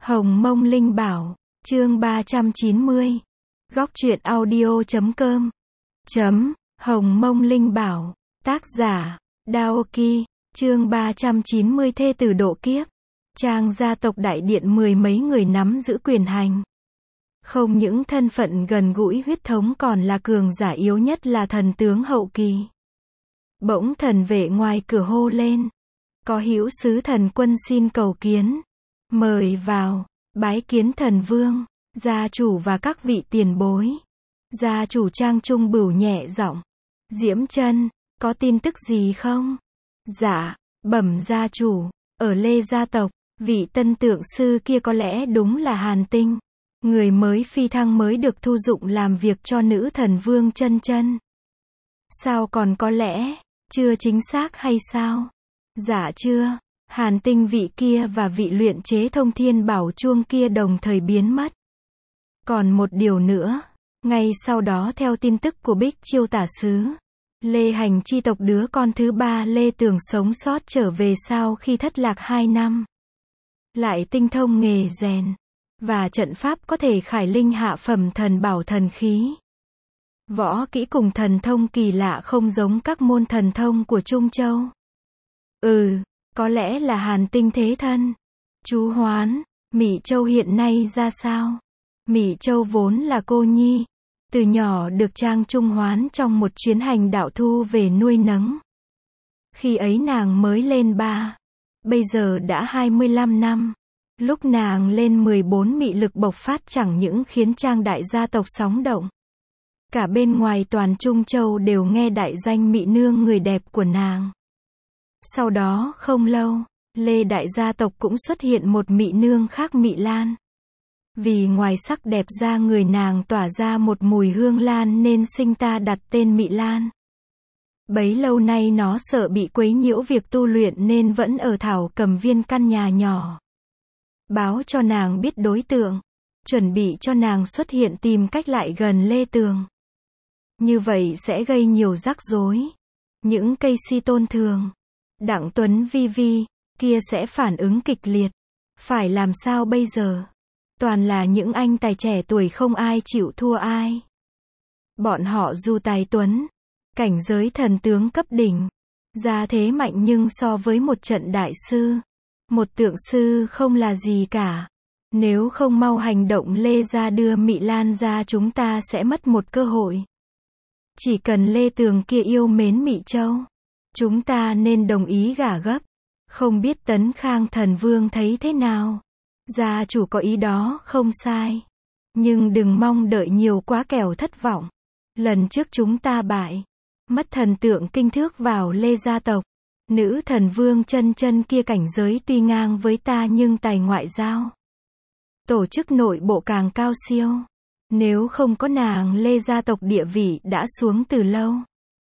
Hồng Mông Linh Bảo, chương 390. Góc truyện audio.com. Hồng Mông Linh Bảo, tác giả, Daoki, chương 390 thê tử độ kiếp. Trang gia tộc đại điện mười mấy người nắm giữ quyền hành. Không những thân phận gần gũi huyết thống còn là cường giả yếu nhất là thần tướng hậu kỳ. Bỗng thần vệ ngoài cửa hô lên. Có hữu sứ thần quân xin cầu kiến. Mời vào, bái kiến thần vương, gia chủ và các vị tiền bối. Gia chủ Trang Trung Bửu nhẹ giọng. Diễm Chân, có tin tức gì không? Dạ, bẩm gia chủ, ở Lê gia tộc, vị tân tượng sư kia có lẽ đúng là Hàn Tinh. Người mới phi thăng mới được thu dụng làm việc cho nữ thần vương Chân Chân. Sao còn có lẽ, chưa chính xác hay sao? Dạ chưa, Hàn Tinh vị kia và vị luyện chế thông thiên bảo chuông kia đồng thời biến mất. Còn một điều nữa, ngay sau đó theo tin tức của Bích Chiêu tả sứ, Lê Hành chi tộc đứa con thứ ba Lê Tường sống sót trở về sau khi thất lạc 2 năm. Lại tinh thông nghề rèn và trận pháp, có thể khải linh hạ phẩm thần bảo thần khí. Võ kỹ cùng thần thông kỳ lạ không giống các môn thần thông của Trung Châu. Có lẽ là Hàn Tinh thế thân. Chú Hoán, Mị Châu hiện nay ra sao? Mị Châu vốn là cô nhi, từ nhỏ được Trang Trung Hoán trong một chuyến hành đạo thu về nuôi nấng. Khi ấy nàng mới lên 3, bây giờ đã 25 năm. Lúc nàng lên 14 mị lực bộc phát chẳng những khiến Trang đại gia tộc sóng động. Cả bên ngoài toàn Trung Châu đều nghe đại danh Mị Nương người đẹp của nàng. Sau đó không lâu, Lê đại gia tộc cũng xuất hiện một Mị Nương khác Mị Lan. Vì ngoài sắc đẹp ra người nàng tỏa ra một mùi hương lan nên sinh ta đặt tên Mị Lan. Bấy lâu nay nó sợ bị quấy nhiễu việc tu luyện nên vẫn ở thảo cầm viên căn nhà nhỏ. Báo cho nàng biết đối tượng, chuẩn bị cho nàng xuất hiện tìm cách lại gần Lê Tường. Như vậy sẽ gây nhiều rắc rối. Những cây si tôn thường, Đặng Tuấn Vi Vi, kia sẽ phản ứng kịch liệt. Phải làm sao bây giờ? Toàn là những anh tài trẻ tuổi không ai chịu thua ai. Bọn họ dù tài tuấn, cảnh giới thần tướng cấp đỉnh, gia thế mạnh nhưng so với một trận đại sư, một tượng sư không là gì cả. Nếu không mau hành động Lê gia đưa Mị Lan ra chúng ta sẽ mất một cơ hội. Chỉ cần Lê Tường kia yêu mến Mị Châu, chúng ta nên đồng ý gả gấp. Không biết Tấn Khang thần vương thấy thế nào? Gia chủ có ý đó không sai. Nhưng đừng mong đợi nhiều quá kẻo thất vọng. Lần trước chúng ta bại, mất thần tượng kinh thước vào Lê gia tộc. Nữ thần vương Chân Chân kia cảnh giới tuy ngang với ta nhưng tài ngoại giao, tổ chức nội bộ càng cao siêu. Nếu không có nàng Lê gia tộc địa vị đã xuống từ lâu.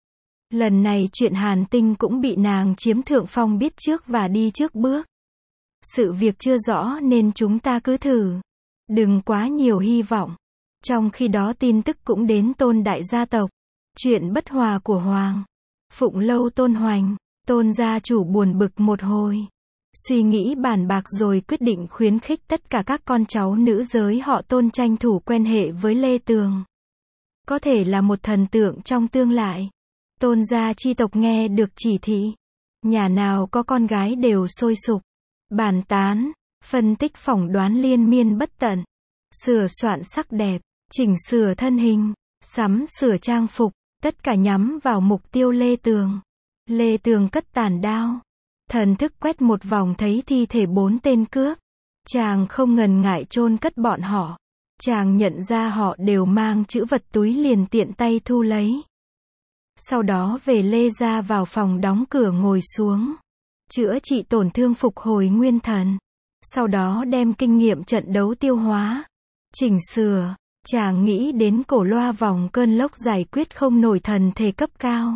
Lần này chuyện Hàn Tinh cũng bị nàng chiếm thượng phong biết trước và đi trước bước. Sự việc chưa rõ nên chúng ta cứ thử. Đừng quá nhiều hy vọng. Trong khi đó tin tức cũng đến Tôn đại gia tộc. Chuyện bất hòa của Hoàng Phụng Lâu Tôn Hoành. Tôn gia chủ buồn bực một hồi. Suy nghĩ bàn bạc rồi quyết định khuyến khích tất cả các con cháu nữ giới họ Tôn tranh thủ quen hệ với Lê Tường. Có thể là một thần tượng trong tương lai. Tôn gia chi tộc nghe được chỉ thị. Nhà nào có con gái đều sôi sục. Bàn tán, phân tích phỏng đoán liên miên bất tận. Sửa soạn sắc đẹp, chỉnh sửa thân hình, sắm sửa trang phục, tất cả nhắm vào mục tiêu Lê Tường. Lê Tường cất tản đao. Thần thức quét một vòng thấy thi thể 4 tên cướp. Chàng không ngần ngại chôn cất bọn họ. Chàng nhận ra họ đều mang trữ vật túi liền tiện tay thu lấy. Sau đó về Lê gia vào phòng đóng cửa ngồi xuống. Chữa trị tổn thương phục hồi nguyên thần. Sau đó đem kinh nghiệm trận đấu tiêu hóa. Chỉnh sửa. Chàng nghĩ đến cổ loa vòng cơn lốc giải quyết không nổi thần thể cấp cao.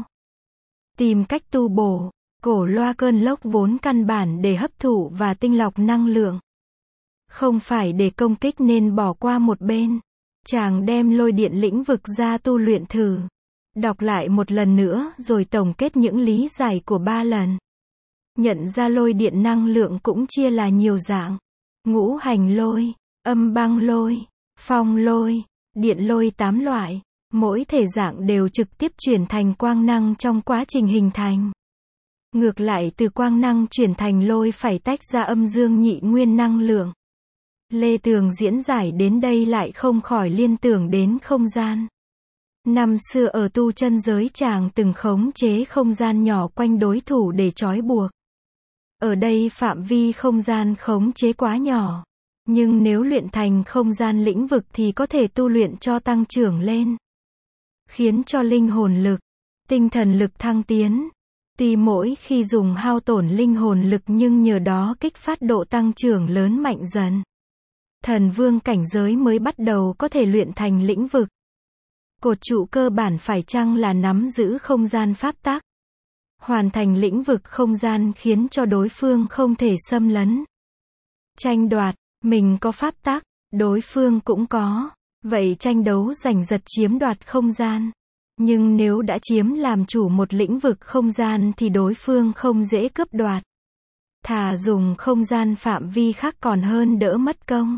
Tìm cách tu bổ. Cổ loa cơn lốc vốn căn bản để hấp thụ và tinh lọc năng lượng. Không phải để công kích nên bỏ qua một bên. Chàng đem lôi điện lĩnh vực ra tu luyện thử. Đọc lại một lần nữa rồi tổng kết những lý giải của 3 lần. Nhận ra lôi điện năng lượng cũng chia là nhiều dạng. ngũ hành lôi, âm băng lôi, phong lôi, điện lôi 8 loại, mỗi thể dạng đều trực tiếp chuyển thành quang năng trong quá trình hình thành. Ngược lại từ quang năng chuyển thành lôi phải tách ra âm dương nhị nguyên năng lượng. Lê Tường diễn giải đến đây lại không khỏi liên tưởng đến không gian. Năm xưa ở tu chân giới chàng từng khống chế không gian nhỏ quanh đối thủ để trói buộc. Ở đây phạm vi không gian khống chế quá nhỏ. Nhưng nếu luyện thành không gian lĩnh vực thì có thể tu luyện cho tăng trưởng lên. Khiến cho linh hồn lực, tinh thần lực thăng tiến. Tuy mỗi khi dùng hao tổn linh hồn lực nhưng nhờ đó kích phát độ tăng trưởng lớn mạnh dần. Thần vương cảnh giới mới bắt đầu có thể luyện thành lĩnh vực. Cột trụ cơ bản phải chăng là nắm giữ không gian pháp tắc. Hoàn thành lĩnh vực không gian khiến cho đối phương không thể xâm lấn. Tranh đoạt, mình có pháp tắc, đối phương cũng có. Vậy tranh đấu giành giật chiếm đoạt không gian. Nhưng nếu đã chiếm làm chủ một lĩnh vực không gian thì đối phương không dễ cướp đoạt. Thà dùng không gian phạm vi khác còn hơn đỡ mất công.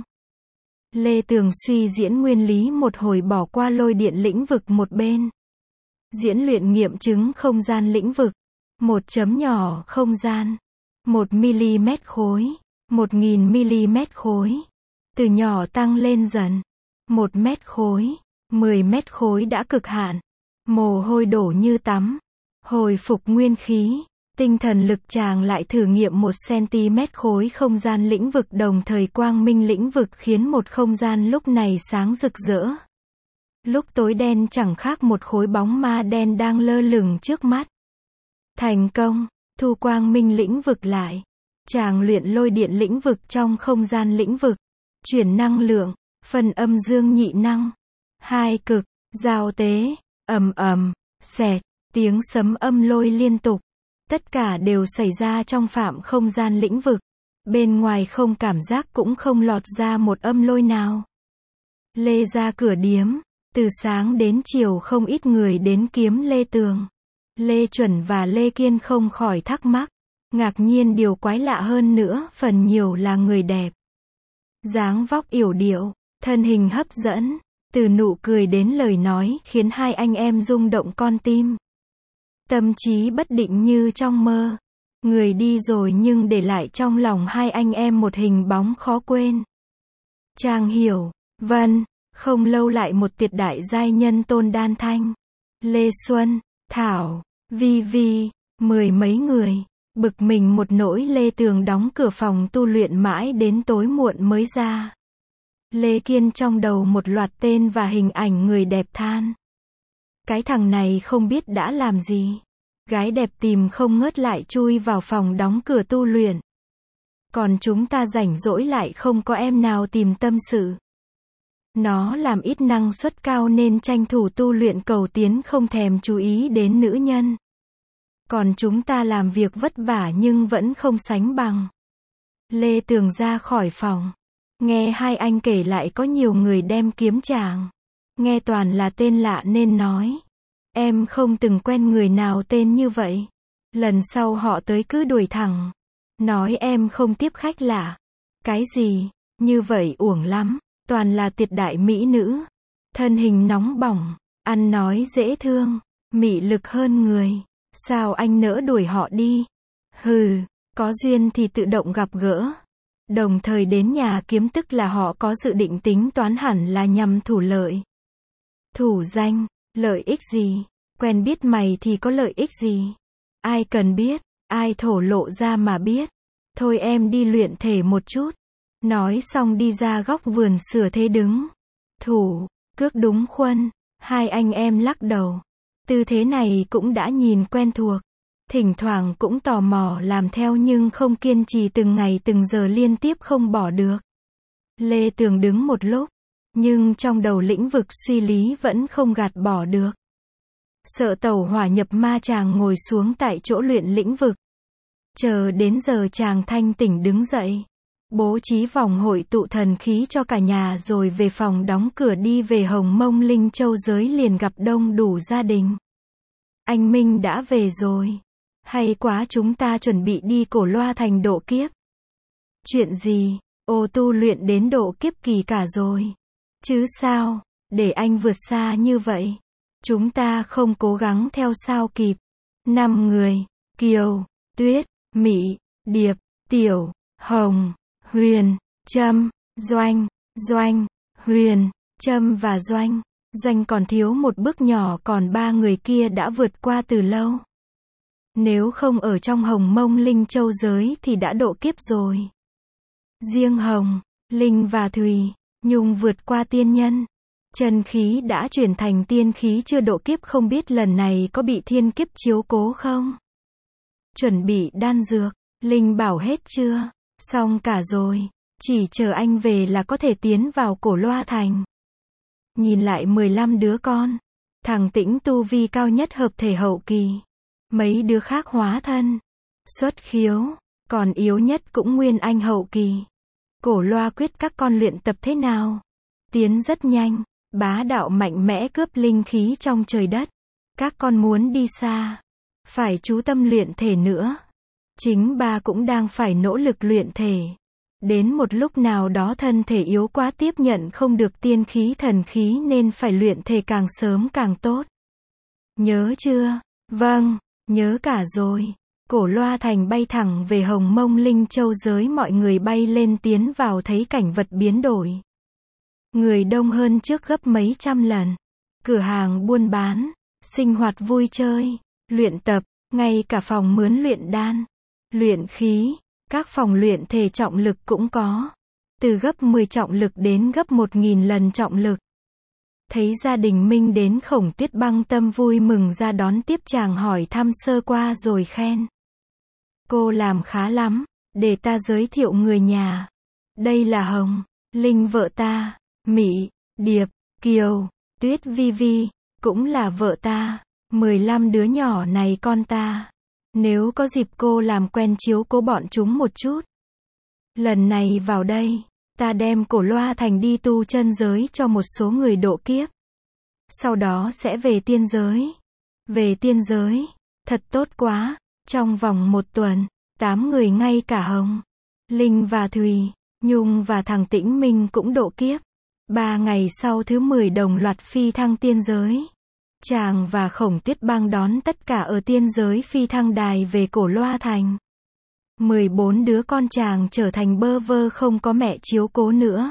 Lê Tường suy diễn nguyên lý một hồi bỏ qua lôi điện lĩnh vực một bên. Diễn luyện nghiệm chứng không gian lĩnh vực. Một chấm nhỏ không gian. 1 mm khối. 1000 mm khối. Từ nhỏ tăng lên dần. 1 mét khối. 10 mét khối đã cực hạn. Mồ hôi đổ như tắm. Hồi phục nguyên khí. Tinh thần lực chàng lại thử nghiệm 1 cm khối không gian lĩnh vực đồng thời quang minh lĩnh vực khiến một không gian lúc này sáng rực rỡ. Lúc tối đen chẳng khác một khối bóng ma đen đang lơ lửng trước mắt. Thành công, thu quang minh lĩnh vực lại. Chàng luyện lôi điện lĩnh vực trong không gian lĩnh vực. Chuyển năng lượng, phân âm dương nhị năng. Hai cực, giao tế, ầm ầm, xẹt, tiếng sấm âm lôi liên tục. Tất cả đều xảy ra trong phạm không gian lĩnh vực. Bên ngoài không cảm giác cũng không lọt ra một âm lôi nào. Lê ra cửa điếm. Từ sáng đến chiều không ít người đến kiếm Lê Tường. Lê Chuẩn và Lê Kiên không khỏi thắc mắc. Ngạc nhiên điều quái lạ hơn nữa, phần nhiều là người đẹp. Dáng vóc yểu điệu, thân hình hấp dẫn. Từ nụ cười đến lời nói khiến hai anh em rung động con tim. Tâm trí bất định như trong mơ. Người đi rồi nhưng để lại trong lòng hai anh em một hình bóng khó quên. Chàng hiểu, vâng, không lâu lại một tiệt đại giai nhân Tôn Đan Thanh, Lê Xuân, Thảo, Vi Vi, mười mấy người, bực mình một nỗi. Lê Tường đóng cửa phòng tu luyện mãi đến tối muộn mới ra. Lê Kiên trong đầu một loạt tên và hình ảnh người đẹp than. Cái thằng này không biết đã làm gì. Gái đẹp tìm không ngớt lại chui vào phòng đóng cửa tu luyện. Còn chúng ta rảnh rỗi lại không có em nào tìm tâm sự. Nó làm ít năng suất cao nên tranh thủ tu luyện cầu tiến không thèm chú ý đến nữ nhân. Còn chúng ta làm việc vất vả nhưng vẫn không sánh bằng. Lê Tường ra khỏi phòng. Nghe hai anh kể lại có nhiều người đem kiếm chàng. Nghe toàn là tên lạ nên nói. Em không từng quen người nào tên như vậy. Lần sau họ tới cứ đuổi thẳng. Nói em không tiếp khách lạ. Cái gì, như vậy uổng lắm. Toàn là tuyệt đại mỹ nữ. Thân hình nóng bỏng, ăn nói dễ thương, mị lực hơn người. Sao anh nỡ đuổi họ đi? Hừ, có duyên thì tự động gặp gỡ. Đồng thời đến nhà kiếm tức là họ có dự định tính toán hẳn là nhằm thủ lợi. Thủ danh, lợi ích gì? Quen biết mày thì có lợi ích gì? Ai cần biết, ai thổ lộ ra mà biết. Thôi em đi luyện thể một chút. Nói xong đi ra góc vườn sửa thế đứng. Thủ, cước đúng khuân. Hai anh em lắc đầu. Tư thế này cũng đã nhìn quen thuộc. Thỉnh thoảng cũng tò mò làm theo nhưng không kiên trì từng ngày từng giờ liên tiếp không bỏ được. Lê Tường đứng một lúc. Nhưng trong đầu lĩnh vực suy lý vẫn không gạt bỏ được. Sợ tẩu hỏa nhập ma chàng ngồi xuống tại chỗ luyện lĩnh vực. Chờ đến giờ chàng thanh tỉnh đứng dậy. Bố trí vòng hội tụ thần khí cho cả nhà rồi về phòng đóng cửa đi về Hồng Mông Linh Châu giới liền gặp đông đủ gia đình. Anh Minh đã về rồi. Hay quá chúng ta chuẩn bị đi Cổ Loa thành độ kiếp. Chuyện gì? Ô tu luyện đến độ kiếp kỳ cả rồi. Chứ sao, để anh vượt xa như vậy. Chúng ta không cố gắng theo sao kịp. 5 người, Kiều, Tuyết, Mị, Điệp, Tiểu, Hồng, Huyền, Trâm, Doanh, Doanh, Huyền, Trâm và Doanh. Doanh còn thiếu một bước nhỏ, còn 3 người kia đã vượt qua từ lâu. Nếu không ở trong Hồng Mông Linh Châu giới thì đã độ kiếp rồi. Riêng Hồng, Linh và Thùy, Nhung vượt qua tiên nhân. Chân khí đã chuyển thành tiên khí chưa độ kiếp, không biết lần này có bị thiên kiếp chiếu cố không? Chuẩn bị đan dược, Linh bảo hết chưa? Xong cả rồi, chỉ chờ anh về là có thể tiến vào Cổ Loa Thành. Nhìn lại 15 đứa con, thằng Tĩnh tu vi cao nhất hợp thể hậu kỳ. Mấy đứa khác hóa thân, xuất khiếu, còn yếu nhất cũng nguyên anh hậu kỳ. Cổ Loa Quyết các con luyện tập thế nào? Tiến rất nhanh, bá đạo mạnh mẽ cướp linh khí trong trời đất. Các con muốn đi xa, phải chú tâm luyện thể nữa. Chính ba cũng đang phải nỗ lực luyện thể. Đến một lúc nào đó thân thể yếu quá tiếp nhận không được tiên khí thần khí nên phải luyện thể càng sớm càng tốt. Nhớ chưa? Vâng, nhớ cả rồi. Cổ Loa Thành bay thẳng về Hồng Mông Linh Châu giới, mọi người bay lên tiến vào thấy cảnh vật biến đổi. Người đông hơn trước gấp mấy trăm lần. Cửa hàng buôn bán, sinh hoạt vui chơi, luyện tập, ngay cả phòng mướn luyện đan, luyện khí, các phòng luyện thể trọng lực cũng có. Từ gấp 10 trọng lực đến gấp 1000 lần trọng lực. Thấy gia đình Minh đến, Khổng Tuyết Băng tâm vui mừng ra đón tiếp, chàng hỏi thăm sơ qua rồi khen. Cô làm khá lắm, để ta giới thiệu người nhà. Đây là Hồng, Linh vợ ta, Mị, Điệp, Kiều, Tuyết Vi Vi, cũng là vợ ta. 15 đứa nhỏ này con ta. Nếu có dịp cô làm quen chiếu cố bọn chúng một chút. Lần này vào đây, ta đem Cổ Loa Thành đi tu chân giới cho một số người độ kiếp. Sau đó sẽ về tiên giới. Về tiên giới, thật tốt quá. Trong vòng 1 tuần, 8 người ngay cả Hồng, Linh và Thùy, Nhung và thằng Tĩnh Minh cũng độ kiếp. 3 ngày sau thứ 10 đồng loạt phi thăng tiên giới. Chàng và Khổng Tuyết Băng đón tất cả ở tiên giới phi thăng đài về Cổ Loa Thành. 14 đứa con chàng trở thành bơ vơ không có mẹ chiếu cố nữa.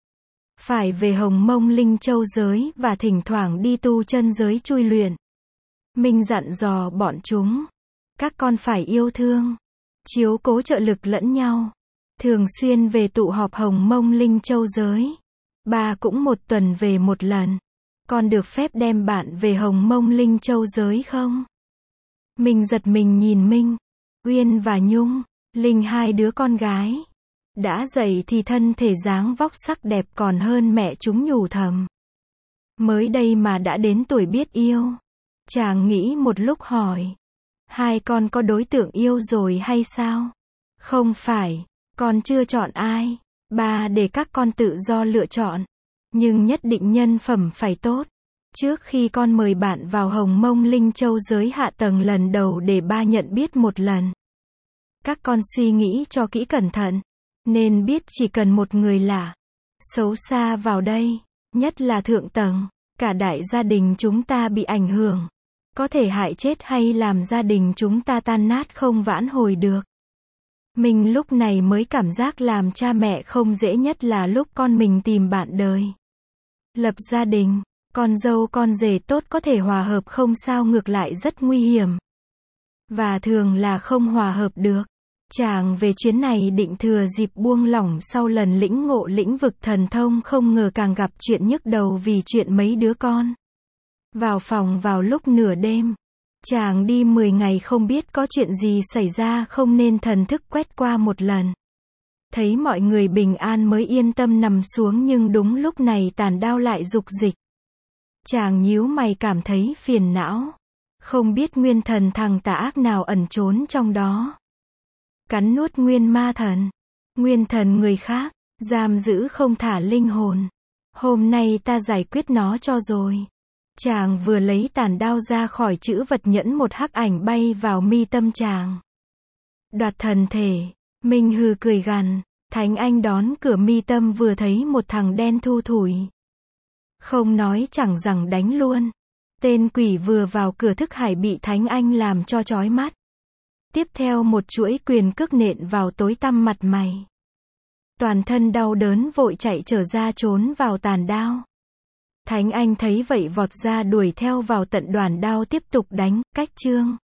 Phải về Hồng Mông Linh Châu giới và thỉnh thoảng đi tu chân giới chui luyện. Minh dặn dò bọn chúng. Các con phải yêu thương, chiếu cố trợ lực lẫn nhau. Thường xuyên về tụ họp Hồng Mông Linh Châu giới. Ba cũng 1 tuần về 1 lần. Con được phép đem bạn về Hồng Mông Linh Châu giới không? Mình giật mình nhìn Minh, Uyên và Nhung, Linh, 2 đứa con gái. Đã dậy thì thân thể dáng vóc sắc đẹp còn hơn mẹ chúng, nhủ thầm. Mới đây mà đã đến tuổi biết yêu. Chàng nghĩ một lúc hỏi. 2 con có đối tượng yêu rồi hay sao? Không phải, con chưa chọn ai. Ba để các con tự do lựa chọn. Nhưng nhất định nhân phẩm phải tốt. Trước khi con mời bạn vào Hồng Mông Linh Châu giới hạ tầng lần đầu để ba nhận biết một lần. Các con suy nghĩ cho kỹ cẩn thận. Nên biết chỉ cần một người lạ, xấu xa vào đây, nhất là thượng tầng, cả đại gia đình chúng ta bị ảnh hưởng. Có thể hại chết hay làm gia đình chúng ta tan nát không vãn hồi được. Mình lúc này mới cảm giác làm cha mẹ không dễ, nhất là lúc con mình tìm bạn đời. Lập gia đình, con dâu con rể tốt có thể hòa hợp không sao, ngược lại rất nguy hiểm. Và thường là không hòa hợp được. Chàng về chuyến này định thừa dịp buông lỏng sau lần lĩnh ngộ lĩnh vực thần thông, không ngờ càng gặp chuyện nhức đầu vì chuyện mấy đứa con. Vào phòng vào lúc nửa đêm. Chàng đi 10 ngày không biết có chuyện gì xảy ra không nên thần thức quét qua một lần. Thấy mọi người bình an mới yên tâm nằm xuống, nhưng đúng lúc này tàn đao lại dục dịch. Chàng nhíu mày cảm thấy phiền não. Không biết nguyên thần thằng tà ác nào ẩn trốn trong đó. Cắn nuốt nguyên ma thần. Nguyên thần người khác, giam giữ không thả linh hồn. Hôm nay ta giải quyết nó cho rồi. Chàng vừa lấy tàn đao ra khỏi trữ vật nhẫn, một hắc ảnh bay vào mi tâm chàng. Đoạt thần thể. Minh hừ cười gằn. Thánh Anh đón cửa mi tâm vừa thấy một thằng đen thui thủi. Không nói chẳng rằng đánh luôn. Tên quỷ vừa vào cửa thức hải bị Thánh Anh làm cho chói mắt. Tiếp theo một chuỗi quyền cước nện vào tối tăm mặt mày. Toàn thân đau đớn vội chạy trở ra trốn vào tàn đao. Thánh Anh thấy vậy vọt ra đuổi theo vào tận đoàn đao tiếp tục đánh, cách chương.